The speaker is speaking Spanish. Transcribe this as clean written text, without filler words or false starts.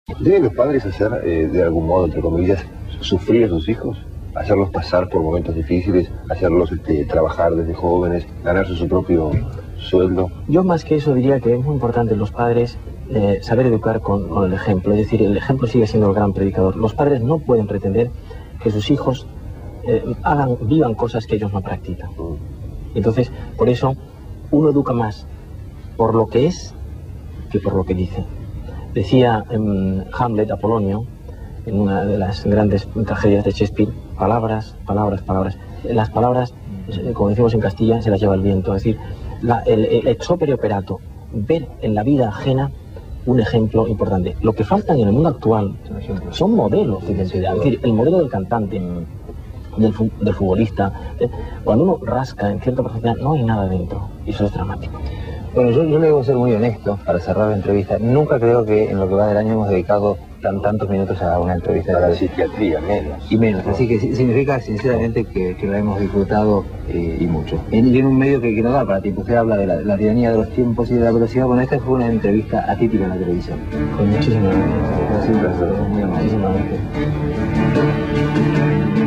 ¿Deben los padres hacer, de algún modo, entre comillas, sufrir a sus hijos? Hacerlos pasar por momentos difíciles, hacerlos trabajar desde jóvenes, ganarse su propio sueldo. Yo más que eso diría que es muy importante los padres saber educar con el ejemplo. Es decir, el ejemplo sigue siendo el gran predicador. Los padres no pueden pretender que sus hijos vivan cosas que ellos no practican. Entonces, por eso, uno educa más por lo que es que por lo que dice. Decía Hamlet, Apolonio, en una de las grandes tragedias de Shakespeare, palabras, palabras, palabras. Las palabras, como decimos en Castilla, se las lleva el viento. Es decir, el ex opere operato, ver en la vida ajena un ejemplo importante. Lo que faltan en el mundo actual son modelos de identidad. Es decir, el modelo del cantante, del futbolista. Cuando uno rasca en cierta profundidad, no hay nada dentro. Y eso es dramático. Bueno, yo le debo ser muy honesto para cerrar la entrevista. Nunca creo que en lo que va del año hemos dedicado tantos minutos a una entrevista. Para la psiquiatría, menos. Y menos. Así que significa sinceramente que la hemos disfrutado y mucho. Y en un medio que no da para tiempo. Usted habla de la tiranía de los tiempos y de la velocidad. Bueno, esta fue una entrevista atípica en la televisión. Con muchísimas gracias. Ha sido un placer. Muy amable. Muchísimas gracias.